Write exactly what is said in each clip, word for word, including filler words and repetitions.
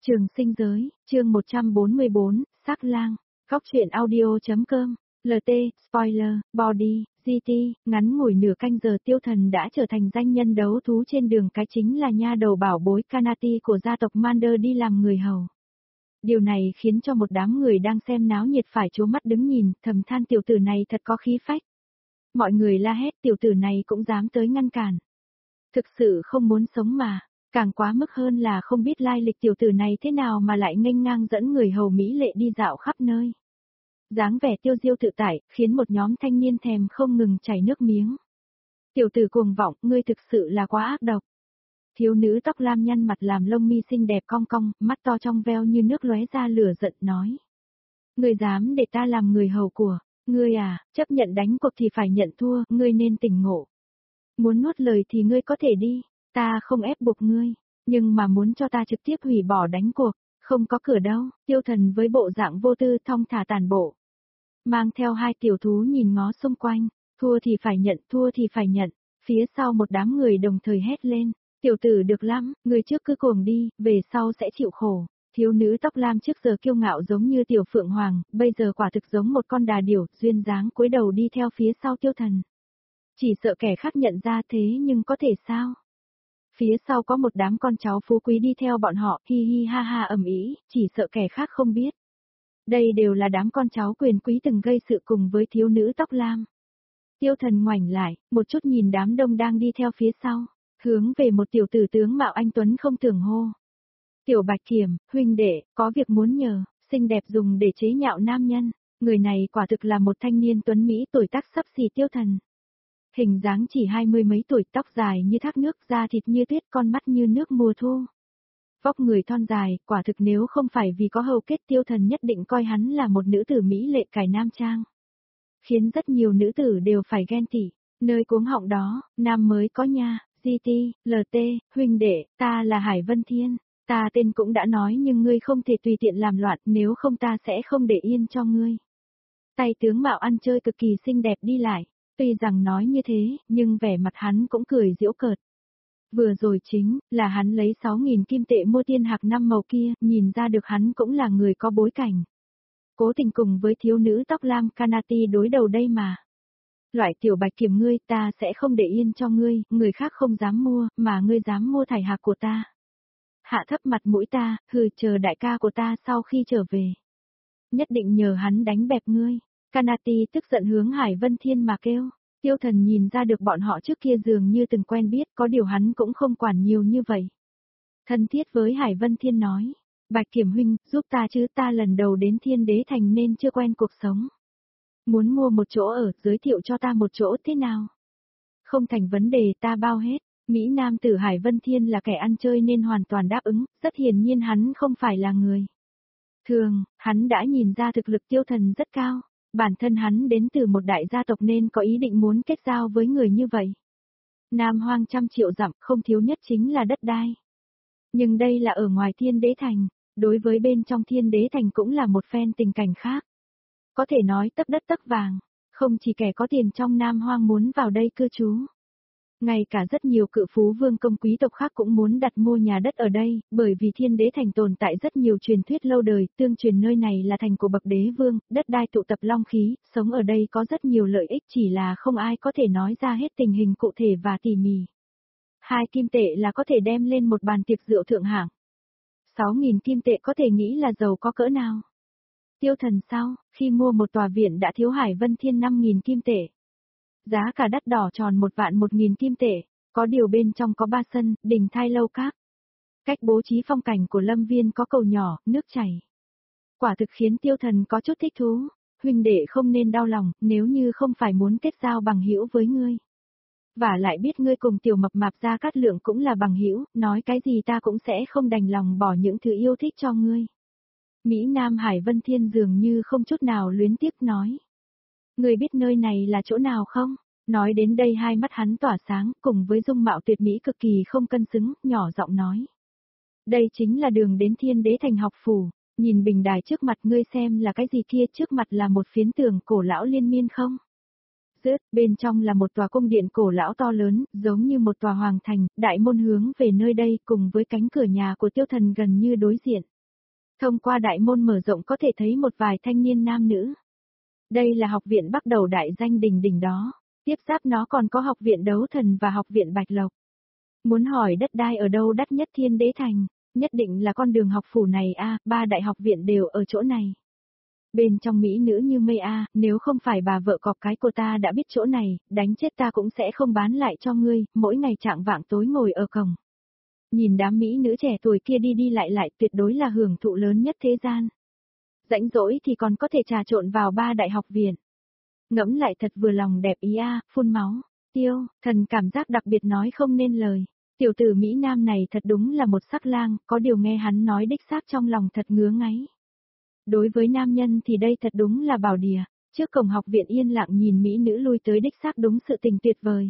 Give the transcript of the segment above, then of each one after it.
Trường sinh giới, chương một trăm bốn mươi bốn, Sắc lang, góc truyện audio.com, lờ tê, spoiler, body, giê tê, ngắn ngủi nửa canh giờ Tiêu Thần đã trở thành danh nhân đấu thú trên đường cái chính là nha đầu bảo bối Kanati của gia tộc Mander đi làm người hầu. Điều này khiến cho một đám người đang xem náo nhiệt phải trố mắt đứng nhìn, thầm than tiểu tử này thật có khí phách. Mọi người la hét tiểu tử này cũng dám tới ngăn cản. Thực sự không muốn sống mà. Càng quá mức hơn là không biết lai lịch tiểu tử này thế nào mà lại nghênh ngang dẫn người hầu mỹ lệ đi dạo khắp nơi. Dáng vẻ tiêu diêu tự tại, khiến một nhóm thanh niên thèm không ngừng chảy nước miếng. Tiểu tử cuồng vọng, ngươi thực sự là quá ác độc. Thiếu nữ tóc lam nhăn mặt làm lông mi xinh đẹp cong cong, mắt to trong veo như nước lóe ra lửa giận nói. Ngươi dám để ta làm người hầu của, ngươi à, chấp nhận đánh cuộc thì phải nhận thua, ngươi nên tỉnh ngộ. Muốn nuốt lời thì ngươi có thể đi. Ta không ép buộc ngươi, nhưng mà muốn cho ta trực tiếp hủy bỏ đánh cuộc, không có cửa đâu. Tiêu Thần với bộ dạng vô tư thong thả tàn bộ. Mang theo hai tiểu thú nhìn ngó xung quanh, thua thì phải nhận, thua thì phải nhận. Phía sau một đám người đồng thời hét lên, tiểu tử được lắm, người trước cứ cuồng đi, về sau sẽ chịu khổ. Thiếu nữ tóc lam trước giờ kiêu ngạo giống như tiểu phượng hoàng, bây giờ quả thực giống một con đà điểu, duyên dáng cúi đầu đi theo phía sau Tiêu Thần. Chỉ sợ kẻ khác nhận ra thế nhưng có thể sao? Phía sau có một đám con cháu phú quý đi theo bọn họ, hi hi ha ha ầm ĩ, chỉ sợ kẻ khác không biết. Đây đều là đám con cháu quyền quý từng gây sự cùng với thiếu nữ tóc lam. Tiêu Thần ngoảnh lại, một chút nhìn đám đông đang đi theo phía sau, hướng về một tiểu tử tướng mạo anh tuấn không tưởng hô. Tiểu Bạch Kiểm, huynh đệ, có việc muốn nhờ, xinh đẹp dùng để chế nhạo nam nhân, người này quả thực là một thanh niên tuấn Mỹ tuổi tác sắp xỉ Tiêu Thần. Hình dáng chỉ hai mươi mấy tuổi, tóc dài như thác nước, da thịt như tuyết, con mắt như nước mùa thu. Vóc người thon dài, quả thực nếu không phải vì có hầu kết Tiêu Thần nhất định coi hắn là một nữ tử mỹ lệ cải nam trang. Khiến rất nhiều nữ tử đều phải ghen tị, nơi cuống họng đó, nam mới có nha, giê tê, lờ tê, huynh đệ, ta là Hải Vân Thiên, ta tên cũng đã nói nhưng ngươi không thể tùy tiện làm loạn, nếu không ta sẽ không để yên cho ngươi. Tay tướng mạo ăn chơi cực kỳ xinh đẹp đi lại. Tuy rằng nói như thế, nhưng vẻ mặt hắn cũng cười giễu cợt. Vừa rồi chính là hắn lấy sáu nghìn kim tệ mua tiên hạc năm màu kia, nhìn ra được hắn cũng là người có bối cảnh. Cố tình cùng với thiếu nữ tóc lam Kanati đối đầu đây mà. Loại tiểu Bạch Kiểm ngươi ta sẽ không để yên cho ngươi, người khác không dám mua, mà ngươi dám mua thải hạc của ta. Hạ thấp mặt mũi ta, hừ chờ đại ca của ta sau khi trở về. Nhất định nhờ hắn đánh bẹp ngươi. Kanati tức giận hướng Hải Vân Thiên mà kêu. Tiêu Thần nhìn ra được bọn họ trước kia dường như từng quen biết, có điều hắn cũng không quản nhiều như vậy. Thân thiết với Hải Vân Thiên nói, Bạch Kiểm huynh, giúp ta chứ, ta lần đầu đến Thiên Đế Thành nên chưa quen cuộc sống. Muốn mua một chỗ ở, giới thiệu cho ta một chỗ thế nào? Không thành vấn đề, ta bao hết. Mỹ Nam tử Hải Vân Thiên là kẻ ăn chơi nên hoàn toàn đáp ứng, rất hiển nhiên hắn không phải là người thường, hắn đã nhìn ra thực lực Tiêu Thần rất cao. Bản thân hắn đến từ một đại gia tộc nên có ý định muốn kết giao với người như vậy. Nam hoang trăm triệu dặm không thiếu nhất chính là đất đai. Nhưng đây là ở ngoài Thiên Đế Thành, đối với bên trong Thiên Đế Thành cũng là một phen tình cảnh khác. Có thể nói tấc đất tấc vàng, không chỉ kẻ có tiền trong Nam hoang muốn vào đây cư trú. Ngay cả rất nhiều cự phú vương công quý tộc khác cũng muốn đặt mua nhà đất ở đây, bởi vì Thiên Đế Thành tồn tại rất nhiều truyền thuyết lâu đời, tương truyền nơi này là thành của bậc đế vương, đất đai tụ tập long khí, sống ở đây có rất nhiều lợi ích chỉ là không ai có thể nói ra hết tình hình cụ thể và tỉ mỉ. Hai kim tệ là có thể đem lên một bàn tiệc rượu thượng hạng. Sáu nghìn kim tệ có thể nghĩ là giàu có cỡ nào. Tiêu Thần sau, khi mua một tòa viện đã thiếu Hải Vân Thiên năm nghìn kim tệ. Giá cả đắt đỏ tròn một vạn một nghìn kim tệ, có điều bên trong có ba sân, đình thai lâu các. Cách bố trí phong cảnh của lâm viên có cầu nhỏ, nước chảy. Quả thực khiến Tiêu Thần có chút thích thú, huynh đệ không nên đau lòng, nếu như không phải muốn kết giao bằng hữu với ngươi. Và lại biết ngươi cùng tiểu mập mạp Gia Cát Lượng cũng là bằng hữu, nói cái gì ta cũng sẽ không đành lòng bỏ những thứ yêu thích cho ngươi. Mỹ Nam Hải Vân Thiên dường như không chút nào luyến tiếc nói. Ngươi biết nơi này là chỗ nào không? Nói đến đây hai mắt hắn tỏa sáng, cùng với dung mạo tuyệt mỹ cực kỳ không cân xứng, nhỏ giọng nói. Đây chính là đường đến Thiên Đế Thành học phủ, nhìn bình đài trước mặt ngươi xem là cái gì kia, trước mặt là một phiến tường cổ lão liên miên không? Rớt, bên trong là một tòa cung điện cổ lão to lớn, giống như một tòa hoàng thành, đại môn hướng về nơi đây cùng với cánh cửa nhà của Tiêu Thần gần như đối diện. Thông qua đại môn mở rộng có thể thấy một vài thanh niên nam nữ. Đây là học viện bắt đầu đại danh đỉnh đỉnh đó. Tiếp giáp nó còn có học viện đấu thần và học viện Bạch Lộc. Muốn hỏi đất đai ở đâu đắt nhất Thiên Đế Thành, nhất định là con đường học phủ này a, ba đại học viện đều ở chỗ này. Bên trong mỹ nữ như mây a, nếu không phải bà vợ cọp cái của ta đã biết chỗ này, đánh chết ta cũng sẽ không bán lại cho ngươi, mỗi ngày trạng vạng tối ngồi ở cổng. Nhìn đám mỹ nữ trẻ tuổi kia đi đi lại lại tuyệt đối là hưởng thụ lớn nhất thế gian. Rãnh rỗi thì còn có thể trà trộn vào ba đại học viện. Ngẫm lại thật vừa lòng đẹp ý a, phun máu. Tiêu, thần cảm giác đặc biệt nói không nên lời. Tiểu tử Mỹ Nam này thật đúng là một sắc lang, có điều nghe hắn nói đích xác trong lòng thật ngứa ngáy. Đối với nam nhân thì đây thật đúng là bảo địa, trước cổng học viện yên lặng nhìn Mỹ nữ lui tới đích xác đúng sự tình tuyệt vời.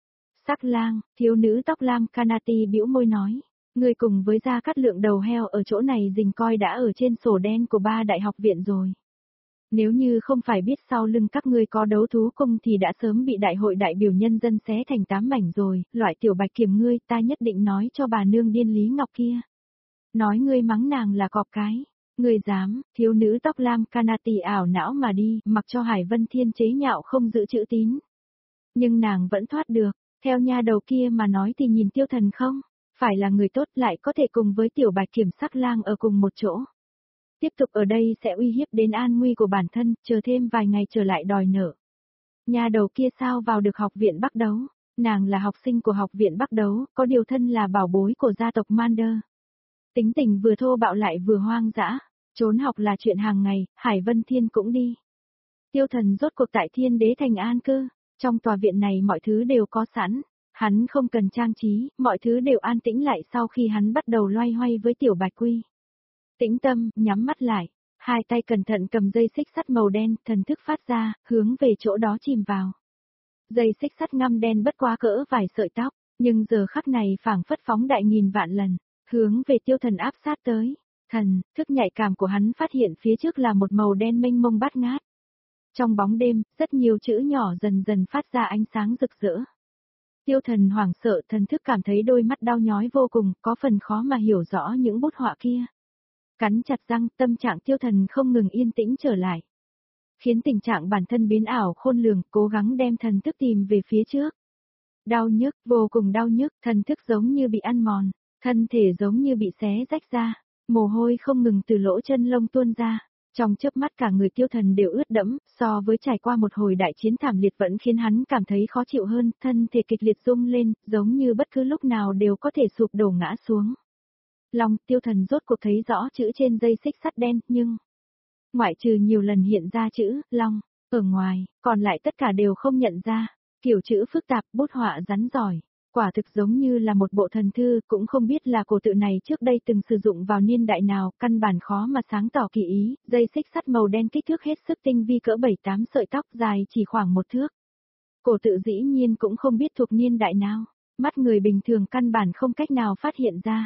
Sắc lang, thiếu nữ tóc lam Kanati bĩu môi nói, người cùng với Gia Cát Lượng đầu heo ở chỗ này dình coi đã ở trên sổ đen của ba đại học viện rồi. Nếu như không phải biết sau lưng các ngươi có đấu thú cung thì đã sớm bị đại hội đại biểu nhân dân xé thành tám mảnh rồi, loại tiểu bạch kiểm ngươi ta nhất định nói cho bà nương điên Lý Ngọc kia. Nói ngươi mắng nàng là cọp cái, ngươi dám, thiếu nữ tóc lam Kanati ảo não mà đi, mặc cho Hải Vân Thiên chế nhạo không giữ chữ tín. Nhưng nàng vẫn thoát được, theo nha đầu kia mà nói thì nhìn Tiêu Thần không, phải là người tốt lại có thể cùng với tiểu bạch kiểm sắc lang ở cùng một chỗ. Tiếp tục ở đây sẽ uy hiếp đến an nguy của bản thân, chờ thêm vài ngày trở lại đòi nợ. Nhà đầu kia sao vào được học viện Bắc Đấu, nàng là học sinh của học viện Bắc Đấu, có điều thân là bảo bối của gia tộc Mander. Tính tình vừa thô bạo lại vừa hoang dã, trốn học là chuyện hàng ngày, Hải Vân Thiên cũng đi. Tiêu Thần rốt cuộc tại Thiên Đế Thành an cư, trong tòa viện này mọi thứ đều có sẵn, hắn không cần trang trí, mọi thứ đều an tĩnh lại sau khi hắn bắt đầu loay hoay với tiểu bạch quy. Tĩnh tâm, nhắm mắt lại, hai tay cẩn thận cầm dây xích sắt màu đen, thần thức phát ra, hướng về chỗ đó chìm vào. Dây xích sắt ngăm đen bất quá cỡ vài sợi tóc, nhưng giờ khắc này phảng phất phóng đại nghìn vạn lần, hướng về Tiêu Thần áp sát tới. Thần, thức nhạy cảm của hắn phát hiện phía trước là một màu đen mênh mông bát ngát. Trong bóng đêm, rất nhiều chữ nhỏ dần dần phát ra ánh sáng rực rỡ. Tiêu Thần hoảng sợ, thần thức cảm thấy đôi mắt đau nhói vô cùng, có phần khó mà hiểu rõ những bút họa kia. Cắn chặt răng, tâm trạng Tiêu Thần không ngừng yên tĩnh trở lại. Khiến tình trạng bản thân biến ảo khôn lường, cố gắng đem thần thức tìm về phía trước. Đau nhức, vô cùng đau nhức, thần thức giống như bị ăn mòn, thân thể giống như bị xé rách ra, mồ hôi không ngừng từ lỗ chân lông tuôn ra. Trong chớp mắt cả người Tiêu Thần đều ướt đẫm, so với trải qua một hồi đại chiến thảm liệt vẫn khiến hắn cảm thấy khó chịu hơn, thân thể kịch liệt rung lên, giống như bất cứ lúc nào đều có thể sụp đổ ngã xuống. Long, Tiêu Thần rốt cuộc thấy rõ chữ trên dây xích sắt đen, nhưng ngoại trừ nhiều lần hiện ra chữ Long, ở ngoài, còn lại tất cả đều không nhận ra. Kiểu chữ phức tạp, bút họa rắn giỏi, quả thực giống như là một bộ thần thư, cũng không biết là cổ tự này trước đây từng sử dụng vào niên đại nào, căn bản khó mà sáng tỏ kỳ ý. Dây xích sắt màu đen kích thước hết sức tinh vi cỡ bảy tám sợi tóc dài chỉ khoảng một thước. Cổ tự dĩ nhiên cũng không biết thuộc niên đại nào, mắt người bình thường căn bản không cách nào phát hiện ra.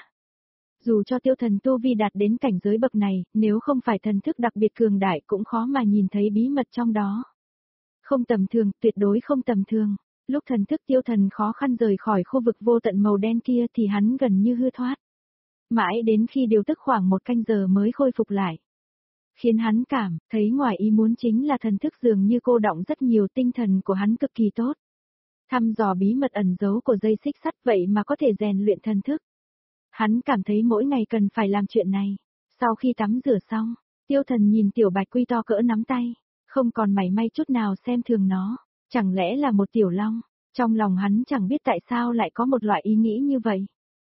Dù cho Tiêu Thần tu vi đạt đến cảnh giới bậc này, nếu không phải thần thức đặc biệt cường đại cũng khó mà nhìn thấy bí mật trong đó. Không tầm thường, tuyệt đối không tầm thường. Lúc thần thức Tiêu Thần khó khăn rời khỏi khu vực vô tận màu đen kia thì hắn gần như hư thoát. Mãi đến khi điều tức khoảng một canh giờ mới khôi phục lại. Khiến hắn cảm thấy ngoài ý muốn chính là thần thức dường như cô đọng rất nhiều, tinh thần của hắn cực kỳ tốt. Thăm dò bí mật ẩn giấu của dây xích sắt vậy mà có thể rèn luyện thần thức. Hắn cảm thấy mỗi ngày cần phải làm chuyện này. Sau khi tắm rửa xong, Tiêu Thần nhìn tiểu bạch quy to cỡ nắm tay, không còn mảy may chút nào xem thường nó. Chẳng lẽ là một tiểu long? Trong lòng hắn chẳng biết tại sao lại có một loại ý nghĩ như vậy.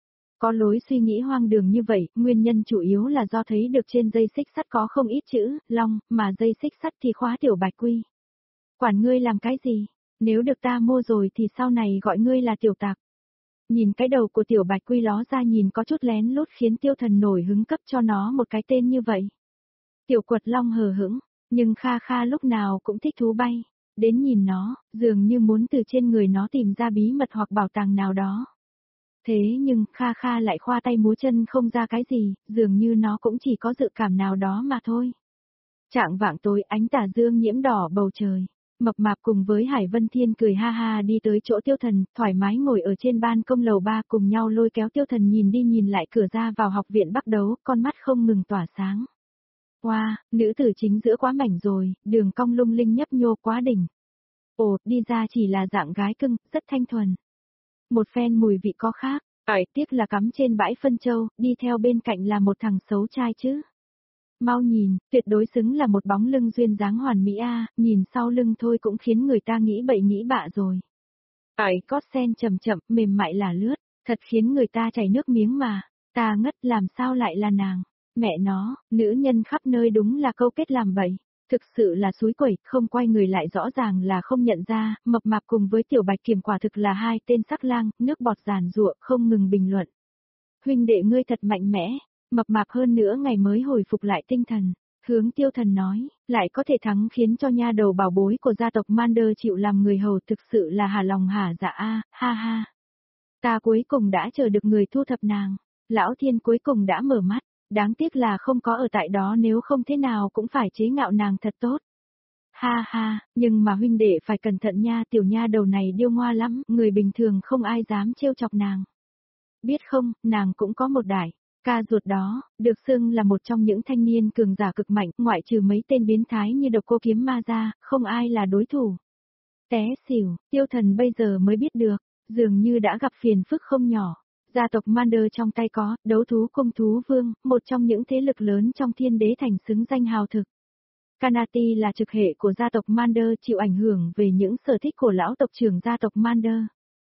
Có lối suy nghĩ hoang đường như vậy, nguyên nhân chủ yếu là do thấy được trên dây xích sắt có không ít chữ long, mà dây xích sắt thì khóa tiểu bạch quy. Quản ngươi làm cái gì? Nếu được ta mua rồi thì sau này gọi ngươi là tiểu tặc. Nhìn cái đầu của tiểu bạch quy ló ra nhìn có chút lén lút khiến Tiêu Thần nổi hứng cấp cho nó một cái tên như vậy. Tiểu quật long hờ hững, nhưng Kha Kha lúc nào cũng thích thú bay. Đến nhìn nó, dường như muốn từ trên người nó tìm ra bí mật hoặc bảo tàng nào đó. Thế nhưng Kha Kha lại khoa tay múa chân không ra cái gì, dường như nó cũng chỉ có dự cảm nào đó mà thôi. Trạng vạng tối ánh tà dương nhiễm đỏ bầu trời. Mập mạp cùng với Hải Vân Thiên cười ha ha đi tới chỗ Tiêu Thần, thoải mái ngồi ở trên ban công lầu ba cùng nhau lôi kéo Tiêu Thần nhìn đi nhìn lại cửa ra vào học viện Bắc Đấu, con mắt không ngừng tỏa sáng. Wow, nữ tử chính giữa quá mảnh rồi, đường cong lung linh nhấp nhô quá đỉnh. Ồ, đi ra chỉ là dạng gái cưng, rất thanh thuần. Một phen mùi vị có khác, ỏi tiếc là cắm trên bãi phân châu, đi theo bên cạnh là một thằng xấu trai chứ. Mau nhìn, tuyệt đối xứng là một bóng lưng duyên dáng hoàn mỹ a, nhìn sau lưng thôi cũng khiến người ta nghĩ bậy nghĩ bạ rồi. Ỏi cót sen chậm chậm, mềm mại là lướt, thật khiến người ta chảy nước miếng mà, ta ngất làm sao lại là nàng. Mẹ nó, nữ nhân khắp nơi đúng là câu kết làm bậy. Thực sự là xúi quẩy, không quay người lại rõ ràng là không nhận ra, mập mạp cùng với tiểu bạch kiểm quả thực là hai tên sắc lang, nước bọt giàn giụa, không ngừng bình luận. Huynh đệ ngươi thật mạnh mẽ, mập mạp hơn nữa ngày mới hồi phục lại tinh thần. Hướng Tiêu Thần nói, lại có thể thắng khiến cho nha đầu bảo bối của gia tộc Mander chịu làm người hầu thực sự là hà lòng hả dạ a, ha ha. Ta cuối cùng đã chờ được người thu thập nàng, lão thiên cuối cùng đã mở mắt. Đáng tiếc là không có ở tại đó nếu không thế nào cũng phải chế ngạo nàng thật tốt. Ha ha, nhưng mà huynh đệ phải cẩn thận nha, tiểu nha đầu này điêu ngoa lắm, người bình thường không ai dám trêu chọc nàng. Biết không, nàng cũng có một đại ca ruột đó, được xưng là một trong những thanh niên cường giả cực mạnh, ngoại trừ mấy tên biến thái như Độc Cô Kiếm Ma ra, không ai là đối thủ. Té xỉu, Tiêu Thần bây giờ mới biết được, dường như đã gặp phiền phức không nhỏ. Gia tộc Mander trong tay có, đấu thú cung thú vương, một trong những thế lực lớn trong thiên đế thành xứng danh hào thực. Kanati là trực hệ của gia tộc Mander chịu ảnh hưởng về những sở thích của lão tộc trưởng gia tộc Mander.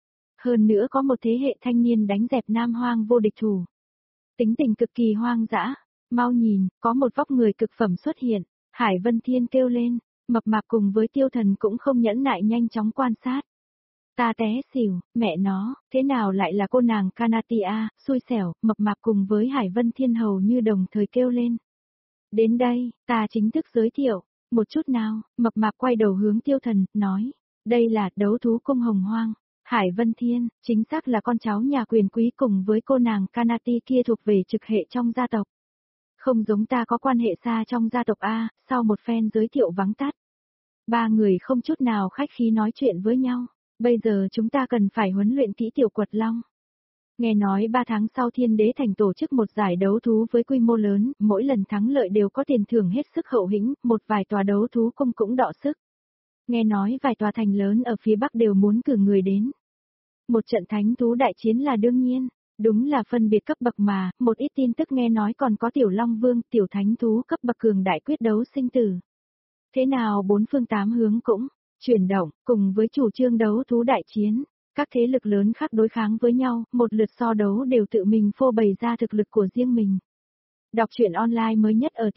Hơn nữa có một thế hệ thanh niên đánh dẹp nam hoang vô địch thủ. Tính tình cực kỳ hoang dã, mau nhìn, có một vóc người cực phẩm xuất hiện, Hải Vân Thiên kêu lên, mập mạp cùng với Tiêu Thần cũng không nhẫn nại nhanh chóng quan sát. Ta té xỉu, mẹ nó, thế nào lại là cô nàng Kanatia, xui xẻo, mập mạp cùng với Hải Vân Thiên hầu như đồng thời kêu lên. Đến đây, ta chính thức giới thiệu, một chút nào, mập mạp quay đầu hướng Tiêu Thần, nói, đây là đấu thú cung hồng hoang, Hải Vân Thiên, chính xác là con cháu nhà quyền quý cùng với cô nàng Kanati kia thuộc về trực hệ trong gia tộc. Không giống ta có quan hệ xa trong gia tộc A, sau một phen giới thiệu vắng tắt. Ba người không chút nào khách khí nói chuyện với nhau. Bây giờ chúng ta cần phải huấn luyện kỹ tiểu quật long. Nghe nói ba tháng sau thiên đế thành tổ chức một giải đấu thú với quy mô lớn, mỗi lần thắng lợi đều có tiền thưởng hết sức hậu hĩnh, một vài tòa đấu thú cung cũng đọ sức. Nghe nói vài tòa thành lớn ở phía Bắc đều muốn cử người đến. Một trận thánh thú đại chiến là đương nhiên, đúng là phân biệt cấp bậc mà, một ít tin tức nghe nói còn có tiểu long vương, tiểu thánh thú cấp bậc cường đại quyết đấu sinh tử. Thế nào bốn phương tám hướng cũng chuyển động, cùng với chủ trương đấu thú đại chiến, các thế lực lớn khác đối kháng với nhau, một lượt so đấu đều tự mình phô bày ra thực lực của riêng mình. Đọc truyện online mới nhất ở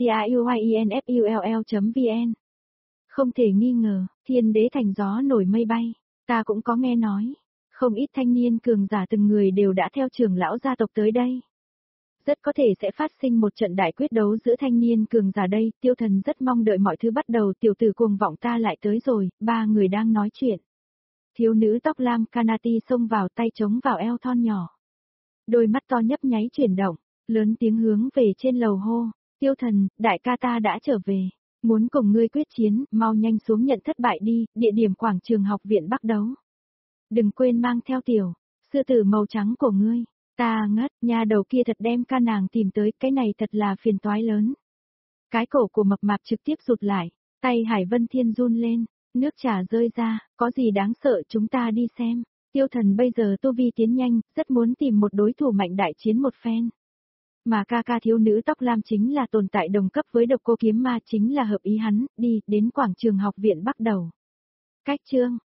tiuyinfull chấm vn. Không thể nghi ngờ, thiên đế thành gió nổi mây bay, ta cũng có nghe nói, không ít thanh niên cường giả từng người đều đã theo trưởng lão gia tộc tới đây. Rất có thể sẽ phát sinh một trận đại quyết đấu giữa thanh niên cường giả đây, Tiêu Thần rất mong đợi mọi thứ bắt đầu, tiểu tử cuồng vọng ta lại tới rồi, ba người đang nói chuyện. Thiếu nữ tóc lam Kanati xông vào tay chống vào eo thon nhỏ. Đôi mắt to nhấp nháy chuyển động, lớn tiếng hướng về trên lầu hô, Tiêu Thần, đại ca ta đã trở về, muốn cùng ngươi quyết chiến, mau nhanh xuống nhận thất bại đi, địa điểm quảng trường học viện Bắc Đấu. Đừng quên mang theo tiểu sư tử màu trắng của ngươi. Ta ngất, nhà đầu kia thật đem ca nàng tìm tới, cái này thật là phiền toái lớn. Cái cổ của mập mạp trực tiếp rụt lại, tay Hải Vân Thiên run lên, nước trà rơi ra, có gì đáng sợ chúng ta đi xem. Tiêu Thần bây giờ tu vi tiến nhanh, rất muốn tìm một đối thủ mạnh đại chiến một phen. Mà ca ca thiếu nữ tóc lam chính là tồn tại đồng cấp với Độc Cô Kiếm Ma, chính là hợp ý hắn, đi, đến quảng trường học viện Bắc Đầu. Cách chương